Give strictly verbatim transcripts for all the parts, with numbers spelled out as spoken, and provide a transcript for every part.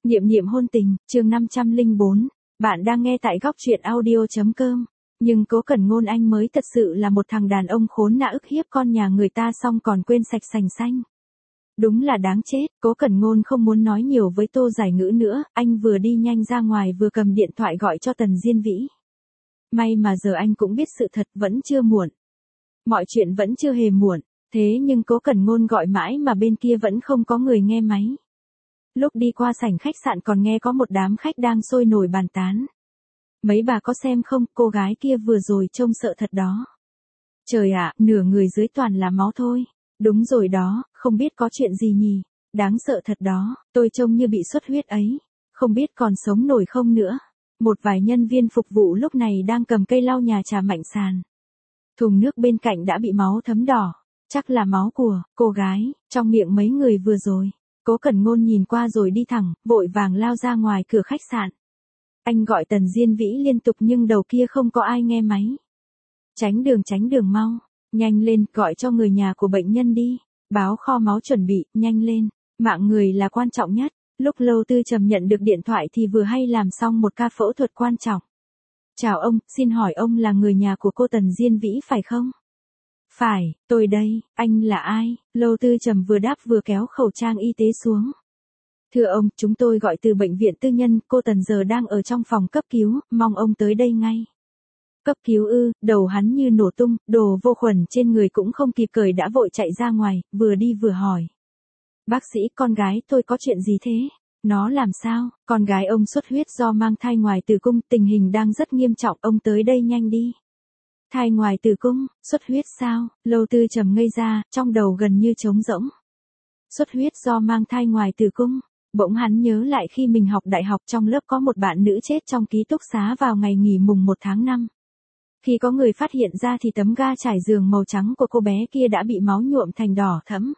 Niệm niệm hôn tình, chương năm trăm lẻ bốn. Bạn đang nghe tại góc truyện audio.com. Nhưng Cố Cẩn Ngôn anh mới thật sự là một thằng đàn ông khốn nạn ức hiếp con nhà người ta xong còn quên sạch sành xanh. Đúng là đáng chết. Cố Cẩn Ngôn không muốn nói nhiều với Tô Giải Ngữ nữa, anh vừa đi nhanh ra ngoài vừa cầm điện thoại gọi cho Tần Diên Vĩ. May mà giờ anh cũng biết sự thật, vẫn chưa muộn. Mọi chuyện vẫn chưa hề muộn, thế nhưng Cố Cẩn Ngôn gọi mãi mà bên kia vẫn không có người nghe máy. Lúc đi qua sảnh khách sạn còn nghe có một đám khách đang sôi nổi bàn tán. Mấy bà có xem không, cô gái kia vừa rồi trông sợ thật đó. Trời ạ, nửa người dưới toàn là máu thôi. Đúng rồi đó, không biết có chuyện gì nhỉ, đáng sợ thật đó, tôi trông như bị xuất huyết ấy. Không biết còn sống nổi không nữa. Một vài nhân viên phục vụ lúc này đang cầm cây lau nhà trà mạnh sàn. Thùng nước bên cạnh đã bị máu thấm đỏ, chắc là máu của cô gái trong miệng mấy người vừa rồi. Cố Cẩn Ngôn nhìn qua rồi đi thẳng, vội vàng lao ra ngoài cửa khách sạn. Anh gọi Tần Diên Vĩ liên tục nhưng đầu kia không có ai nghe máy. Tránh đường tránh đường mau, nhanh lên, gọi cho người nhà của bệnh nhân đi, báo kho máu chuẩn bị, nhanh lên, mạng người là quan trọng nhất. Lúc Lâu Tư Trầm nhận được điện thoại thì vừa hay làm xong một ca phẫu thuật quan trọng. Chào ông, xin hỏi ông là người nhà của cô Tần Diên Vĩ phải không? Phải, tôi đây, anh là ai? Lâu Tư Trầm vừa đáp vừa kéo khẩu trang y tế xuống. Thưa ông, chúng tôi gọi từ bệnh viện tư nhân, cô Tần giờ đang ở trong phòng cấp cứu, mong ông tới đây ngay. Cấp cứu ư? Đầu hắn như nổ tung, đồ vô khuẩn trên người cũng không kịp cởi đã vội chạy ra ngoài, vừa đi vừa hỏi. Bác sĩ, con gái tôi có chuyện gì thế? Nó làm sao? Con gái ông xuất huyết do mang thai ngoài tử cung, tình hình đang rất nghiêm trọng, ông tới đây nhanh đi. Thai ngoài tử cung, xuất huyết sao? Lâu Tư Trầm ngây ra, trong đầu gần như trống rỗng. Xuất huyết do mang thai ngoài tử cung. Bỗng hắn nhớ lại khi mình học đại học trong lớp có một bạn nữ chết trong ký túc xá vào ngày nghỉ mùng một tháng năm. Khi có người phát hiện ra thì tấm ga trải giường màu trắng của cô bé kia đã bị máu nhuộm thành đỏ thẫm.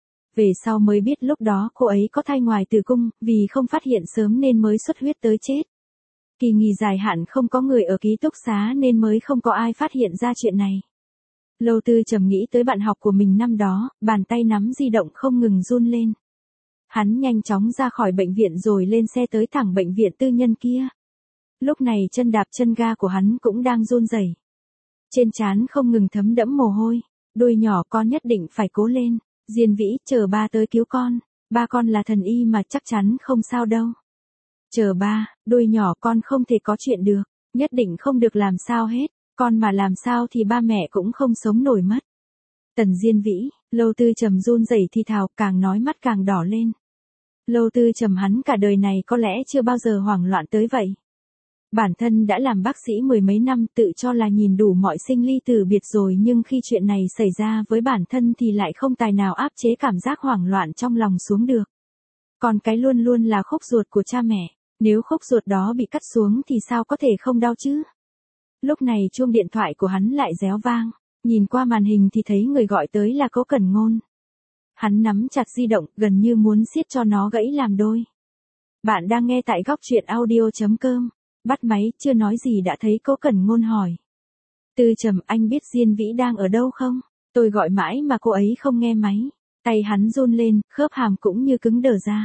Về sau mới biết lúc đó cô ấy có thai ngoài tử cung, vì không phát hiện sớm nên mới xuất huyết tới chết. Kỳ nghỉ dài hạn không có người ở ký túc xá nên mới không có ai phát hiện ra chuyện này. Lâu Tư Trầm nghĩ tới bạn học của mình năm đó, bàn tay nắm di động không ngừng run lên. Hắn nhanh chóng ra khỏi bệnh viện rồi lên xe tới thẳng bệnh viện tư nhân kia. Lúc này chân đạp chân ga của hắn cũng đang run rẩy. Trên trán không ngừng thấm đẫm mồ hôi. Đôi nhỏ con nhất định phải cố lên. Diên Vĩ, chờ ba tới cứu con. Ba con là thần y mà chắc chắn không sao đâu. Chờ ba, đôi nhỏ con không thể có chuyện được. Nhất định không được làm sao hết. Con mà làm sao thì ba mẹ cũng không sống nổi mất. Tần Diên Vĩ, Lâu Tư Trầm run rẩy thì thào, càng nói mắt càng đỏ lên. Lâu Tư Trầm hắn cả đời này có lẽ chưa bao giờ hoảng loạn tới vậy. Bản thân đã làm bác sĩ mười mấy năm, tự cho là nhìn đủ mọi sinh ly tử biệt rồi, nhưng khi chuyện này xảy ra với bản thân thì lại không tài nào áp chế cảm giác hoảng loạn trong lòng xuống được. Còn cái luôn luôn là khúc ruột của cha mẹ, nếu khúc ruột đó bị cắt xuống thì sao có thể không đau chứ? Lúc này chuông điện thoại của hắn lại réo vang, nhìn qua màn hình thì thấy người gọi tới là Cố Cẩn Ngôn. Hắn nắm chặt di động, gần như muốn siết cho nó gãy làm đôi. Bạn đang nghe tại góc truyện audio.com. Bắt máy, chưa nói gì đã thấy Cố Cẩn Ngôn hỏi. Tư Trầm, anh biết Diên Vĩ đang ở đâu không? Tôi gọi mãi mà cô ấy không nghe máy. Tay hắn run lên, khớp hàm cũng như cứng đờ ra.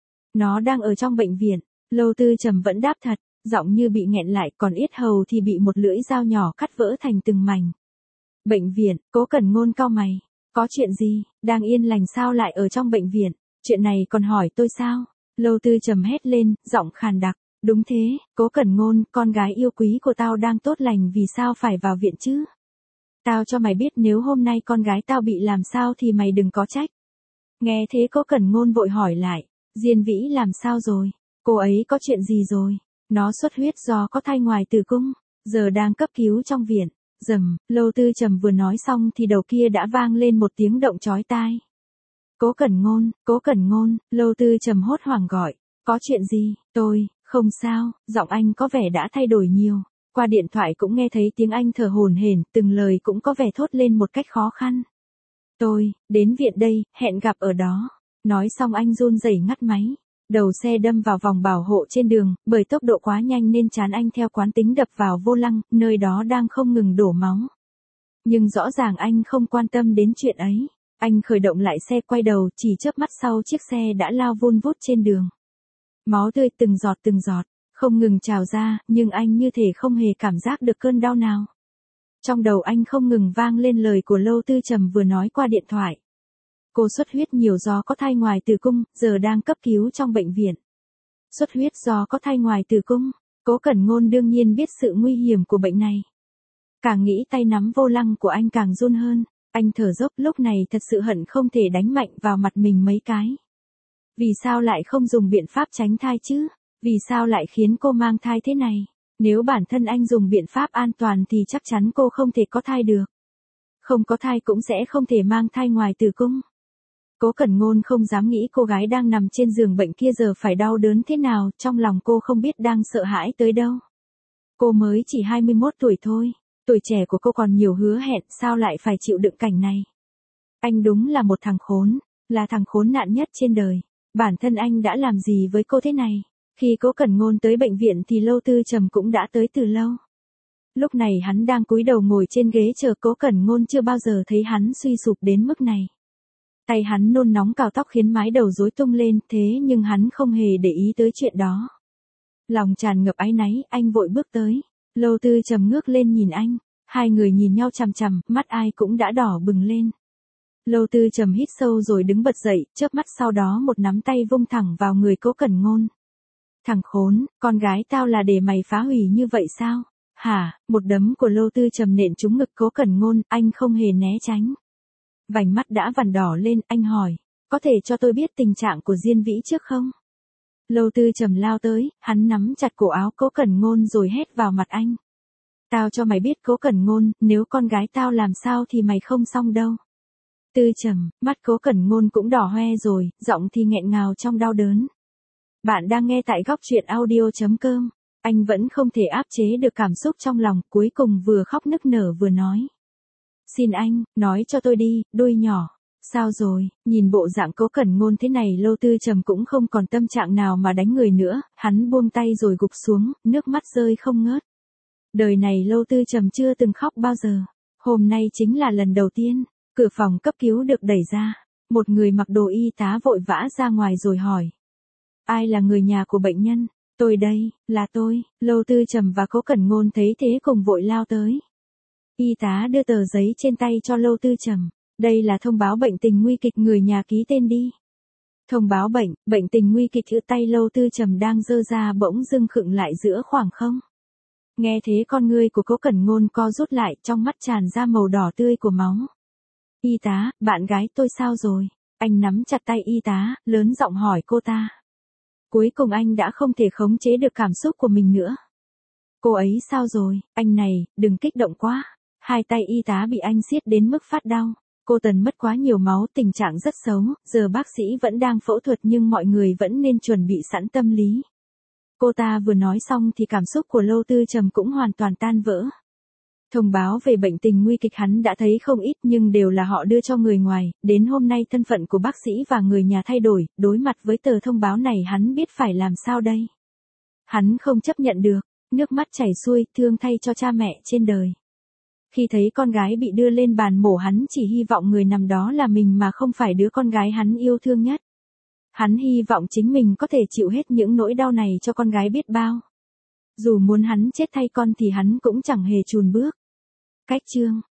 Nó đang ở trong bệnh viện. Lâu Tư Trầm vẫn đáp thật, giọng như bị nghẹn lại, còn yết hầu thì bị một lưỡi dao nhỏ cắt vỡ thành từng mảnh. Bệnh viện, Cố Cẩn Ngôn cau mày. Có chuyện gì, đang yên lành sao lại ở trong bệnh viện? Chuyện này còn hỏi tôi sao? Lâu Tư Trầm hét lên, giọng khàn đặc. Đúng thế, Cố Cẩn Ngôn, con gái yêu quý của tao đang tốt lành, vì sao phải vào viện chứ? Tao cho mày biết nếu hôm nay con gái tao bị làm sao thì mày đừng có trách. Nghe thế Cố Cẩn Ngôn vội hỏi lại, Diên Vĩ làm sao rồi? Cô ấy có chuyện gì rồi? Nó xuất huyết do có thai ngoài tử cung, giờ đang cấp cứu trong viện. Rầm, Lâu Tư Trầm vừa nói xong thì đầu kia đã vang lên một tiếng động chói tai. Cố Cẩn Ngôn, Cố Cẩn Ngôn, Lâu Tư Trầm hốt hoảng gọi, có chuyện gì? Tôi, không sao, giọng anh có vẻ đã thay đổi nhiều. Qua điện thoại cũng nghe thấy tiếng anh thở hổn hển, từng lời cũng có vẻ thốt lên một cách khó khăn. Tôi, đến viện đây, hẹn gặp ở đó. Nói xong anh run rẩy ngắt máy. Đầu xe đâm vào vòng bảo hộ trên đường, bởi tốc độ quá nhanh nên trán anh theo quán tính đập vào vô lăng, nơi đó đang không ngừng đổ máu. Nhưng rõ ràng anh không quan tâm đến chuyện ấy. Anh khởi động lại xe, quay đầu, chỉ chớp mắt sau chiếc xe đã lao vun vút trên đường. Máu tươi từng giọt từng giọt, không ngừng trào ra, nhưng anh như thể không hề cảm giác được cơn đau nào. Trong đầu anh không ngừng vang lên lời của Lâu Tư Trầm vừa nói qua điện thoại. Cô xuất huyết nhiều do có thai ngoài tử cung, giờ đang cấp cứu trong bệnh viện. Xuất huyết do có thai ngoài tử cung, Cố Cẩn Ngôn đương nhiên biết sự nguy hiểm của bệnh này. Càng nghĩ tay nắm vô lăng của anh càng run hơn, anh thở dốc lúc này thật sự hận không thể đánh mạnh vào mặt mình mấy cái. Vì sao lại không dùng biện pháp tránh thai chứ? Vì sao lại khiến cô mang thai thế này? Nếu bản thân anh dùng biện pháp an toàn thì chắc chắn cô không thể có thai được. Không có thai cũng sẽ không thể mang thai ngoài tử cung. Cố Cẩn Ngôn không dám nghĩ cô gái đang nằm trên giường bệnh kia giờ phải đau đớn thế nào, trong lòng cô không biết đang sợ hãi tới đâu. Cô mới chỉ hai mươi mốt tuổi thôi, tuổi trẻ của cô còn nhiều hứa hẹn, sao lại phải chịu đựng cảnh này? Anh đúng là một thằng khốn, là thằng khốn nạn nhất trên đời. Bản thân anh đã làm gì với cô thế này? Khi Cố Cẩn Ngôn tới bệnh viện thì Lâu Tư Trầm cũng đã tới từ lâu. Lúc này hắn đang cúi đầu ngồi trên ghế chờ Cố Cẩn Ngôn, chưa bao giờ thấy hắn suy sụp đến mức này. Tay hắn nôn nóng cào tóc khiến mái đầu rối tung lên, thế nhưng hắn không hề để ý tới chuyện đó. Lòng tràn ngập áy náy, anh vội bước tới. Lâu Tư Trầm ngước lên nhìn anh, hai người nhìn nhau chằm chằm, mắt ai cũng đã đỏ bừng lên. Lâu Tư Trầm hít sâu rồi đứng bật dậy, chớp mắt sau đó một nắm tay vung thẳng vào người Cố Cẩn Ngôn. Thằng khốn, con gái tao là để mày phá hủy như vậy sao? Hả? Một đấm của Lâu Tư Trầm nện trúng ngực Cố Cẩn Ngôn, anh không hề né tránh. Vành mắt đã vằn đỏ lên, anh hỏi, có thể cho tôi biết tình trạng của Diên Vĩ trước không? Lâu Tư Trầm lao tới, hắn nắm chặt cổ áo Cố Cẩn Ngôn rồi hét vào mặt anh. Tao cho mày biết Cố Cẩn Ngôn, nếu con gái tao làm sao thì mày không xong đâu. Tư Trầm, mắt Cố Cẩn Ngôn cũng đỏ hoe rồi, giọng thì nghẹn ngào trong đau đớn. Bạn đang nghe tại góc truyện audio chấm com. Anh vẫn không thể áp chế được cảm xúc trong lòng, cuối cùng vừa khóc nức nở vừa nói. Xin anh, nói cho tôi đi, đuôi nhỏ. Sao rồi, nhìn bộ dạng Cố Cẩn Ngôn thế này Lâu Tư Trầm cũng không còn tâm trạng nào mà đánh người nữa, hắn buông tay rồi gục xuống, nước mắt rơi không ngớt. Đời này Lâu Tư Trầm chưa từng khóc bao giờ. Hôm nay chính là lần đầu tiên, cửa phòng cấp cứu được đẩy ra. Một người mặc đồ y tá vội vã ra ngoài rồi hỏi. Ai là người nhà của bệnh nhân? Tôi đây, là tôi. Lâu Tư Trầm và Cố Cẩn Ngôn thấy thế cùng vội lao tới. Y tá đưa tờ giấy trên tay cho Lâu Tư Trầm. Đây là thông báo bệnh tình nguy kịch, người nhà ký tên đi. Thông báo bệnh, bệnh tình nguy kịch. Chữ tay Lâu Tư Trầm đang giơ ra bỗng dưng khựng lại giữa khoảng không. Nghe thế con ngươi của Cố Cẩn Ngôn co rút lại, trong mắt tràn ra màu đỏ tươi của máu. Y tá, bạn gái tôi sao rồi? Anh nắm chặt tay y tá, lớn giọng hỏi cô ta. Cuối cùng anh đã không thể khống chế được cảm xúc của mình nữa. Cô ấy sao rồi? Anh này, đừng kích động quá. Hai tay y tá bị anh siết đến mức phát đau. Cô Tần mất quá nhiều máu, tình trạng rất xấu, giờ bác sĩ vẫn đang phẫu thuật nhưng mọi người vẫn nên chuẩn bị sẵn tâm lý. Cô ta vừa nói xong thì cảm xúc của Lâu Tư Trầm cũng hoàn toàn tan vỡ. Thông báo về bệnh tình nguy kịch hắn đã thấy không ít nhưng đều là họ đưa cho người ngoài, đến hôm nay thân phận của bác sĩ và người nhà thay đổi, đối mặt với tờ thông báo này hắn biết phải làm sao đây. Hắn không chấp nhận được, nước mắt chảy xuôi, thương thay cho cha mẹ trên đời. Khi thấy con gái bị đưa lên bàn mổ hắn chỉ hy vọng người nằm đó là mình mà không phải đứa con gái hắn yêu thương nhất. Hắn hy vọng chính mình có thể chịu hết những nỗi đau này cho con gái biết bao. Dù muốn hắn chết thay con thì hắn cũng chẳng hề chùn bước. Cách chương